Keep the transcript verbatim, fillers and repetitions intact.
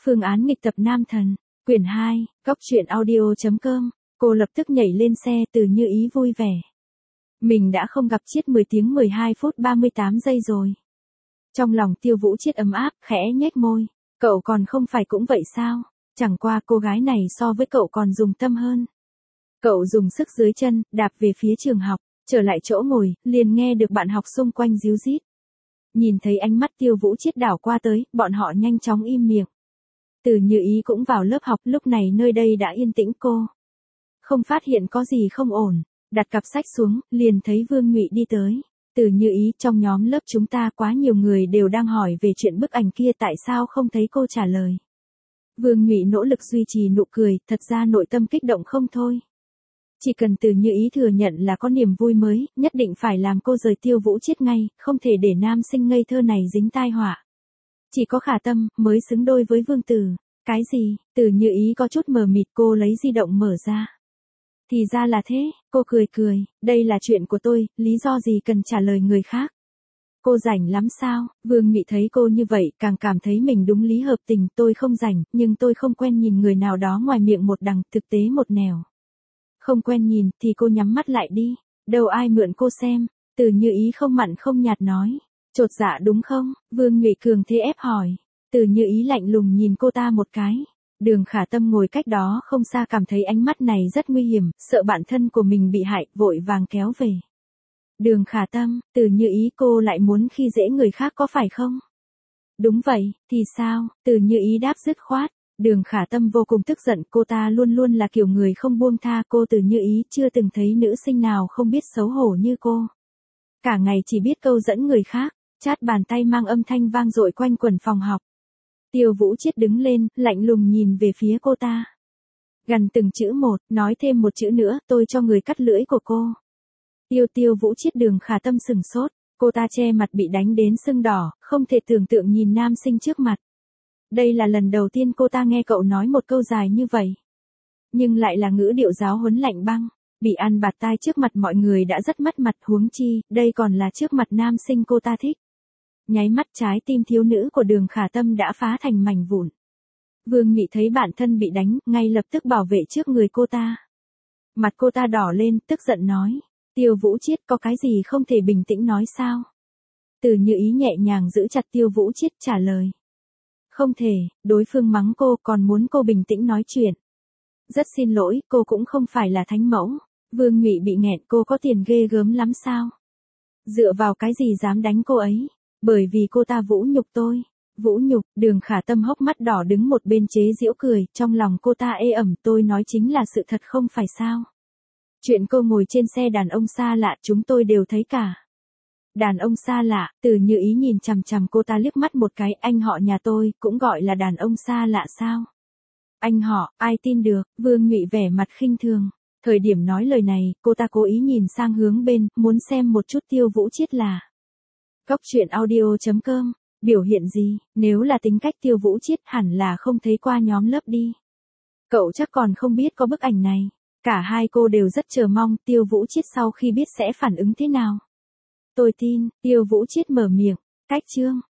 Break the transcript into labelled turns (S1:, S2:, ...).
S1: Phương án nghịch tập nam thần, quyển hai, góc truyện audio chấm com. Cô lập tức nhảy lên xe, Từ Như Ý vui vẻ. Mình đã không gặp Chiết mười tiếng mười hai phút ba mươi tám giây rồi. Trong lòng Tiêu Vũ Chiết ấm áp, khẽ nhếch môi. Cậu còn không phải cũng vậy sao? Chẳng qua cô gái này so với cậu còn dùng tâm hơn. Cậu dùng sức dưới chân, đạp về phía trường học, trở lại chỗ ngồi, liền nghe được bạn học xung quanh ríu rít. Nhìn thấy ánh mắt Tiêu Vũ Chiết đảo qua tới, bọn họ nhanh chóng im miệng. Từ Như Ý cũng vào lớp học, lúc này nơi đây đã yên tĩnh, cô không phát hiện có gì không ổn, đặt cặp sách xuống, liền thấy Vương Nhụy đi tới. Từ Như Ý, trong nhóm lớp chúng ta quá nhiều người đều đang hỏi về chuyện bức ảnh kia, tại sao không thấy cô trả lời. Vương Nhụy nỗ lực duy trì nụ cười, thật ra nội tâm kích động không thôi. Chỉ cần Từ Như Ý thừa nhận là có niềm vui mới, nhất định phải làm cô rời Tiêu Vũ Chiết ngay, không thể để nam sinh ngây thơ này dính tai họa. Chỉ có Khả Tâm mới xứng đôi với Vương Tử. Cái gì? Từ Như Ý có chút mờ mịt, cô lấy di động mở ra. Thì ra là thế, cô cười cười, đây là chuyện của tôi, lý do gì cần trả lời người khác. Cô rảnh lắm sao? Vương Nhụy thấy cô như vậy, càng cảm thấy mình đúng lý hợp tình, tôi không rảnh, nhưng tôi không quen nhìn người nào đó ngoài miệng một đằng, thực tế một nẻo. Không quen nhìn, thì cô nhắm mắt lại đi, đâu ai mượn cô xem. Từ Như Ý không mặn không nhạt nói, chột dạ đúng không? Vương Nhụy cường thế ép hỏi. Từ Như Ý lạnh lùng nhìn cô ta một cái. Đường Khả Tâm ngồi cách đó không xa cảm thấy ánh mắt này rất nguy hiểm, sợ bản thân của mình bị hại, vội vàng kéo về. Đường Khả Tâm, Từ Như Ý, cô lại muốn khi dễ người khác có phải không? Đúng vậy, thì sao? Từ Như Ý đáp dứt khoát. Đường Khả Tâm vô cùng tức giận, cô ta luôn luôn là kiểu người không buông tha, cô Từ Như Ý chưa từng thấy nữ sinh nào không biết xấu hổ như cô. Cả ngày chỉ biết câu dẫn người khác, chát bàn tay mang âm thanh vang dội quanh quần phòng học. Tiêu Vũ Chiết đứng lên, lạnh lùng nhìn về phía cô ta. Gần từng chữ một, nói thêm một chữ nữa, tôi cho người cắt lưỡi của cô. Tiêu Tiêu Vũ Chiết. Đường Khả Tâm sừng sốt, cô ta che mặt bị đánh đến sưng đỏ, không thể tưởng tượng nhìn nam sinh trước mặt. Đây là lần đầu tiên cô ta nghe cậu nói một câu dài như vậy. Nhưng lại là ngữ điệu giáo huấn lạnh băng, bị ăn bạt tai trước mặt mọi người đã rất mất mặt, huống chi, đây còn là trước mặt nam sinh cô ta thích. Nháy mắt trái tim thiếu nữ của Đường Khả Tâm đã phá thành mảnh vụn. Vương Nhụy thấy bản thân bị đánh, ngay lập tức bảo vệ trước người cô ta. Mặt cô ta đỏ lên, tức giận nói, Tiêu Vũ Chiết, có cái gì không thể bình tĩnh nói sao? Từ Như Ý nhẹ nhàng giữ chặt Tiêu Vũ Chiết, trả lời. Không thể, đối phương mắng cô còn muốn cô bình tĩnh nói chuyện. Rất xin lỗi, cô cũng không phải là thánh mẫu. Vương Nhụy bị nghẹn, cô có tiền ghê gớm lắm sao? Dựa vào cái gì dám đánh cô ấy? Bởi vì cô ta vũ nhục tôi. Vũ nhục. Đường Khả Tâm hốc mắt đỏ đứng một bên chế giễu cười, trong lòng cô ta ê ẩm, tôi nói chính là sự thật không phải sao? Chuyện cô ngồi trên xe đàn ông xa lạ chúng tôi đều thấy cả. Đàn ông xa lạ? Từ Như Ý nhìn chằm chằm cô ta liếc mắt một cái, anh họ nhà tôi cũng gọi là đàn ông xa lạ sao? Anh họ, ai tin được? Vương Nhụy vẻ mặt khinh thường. Thời điểm nói lời này, cô ta cố ý nhìn sang hướng bên, muốn xem một chút Tiêu Vũ Chiết là. Góc truyện audio chấm com, biểu hiện gì? Nếu là tính cách Tiêu Vũ Chiết hẳn là không thấy qua nhóm lớp đi. Cậu chắc còn không biết có bức ảnh này. Cả hai cô đều rất chờ mong Tiêu Vũ Chiết sau khi biết sẽ phản ứng thế nào. Tôi tin, Tiêu Vũ Chiết mở miệng, cách chương.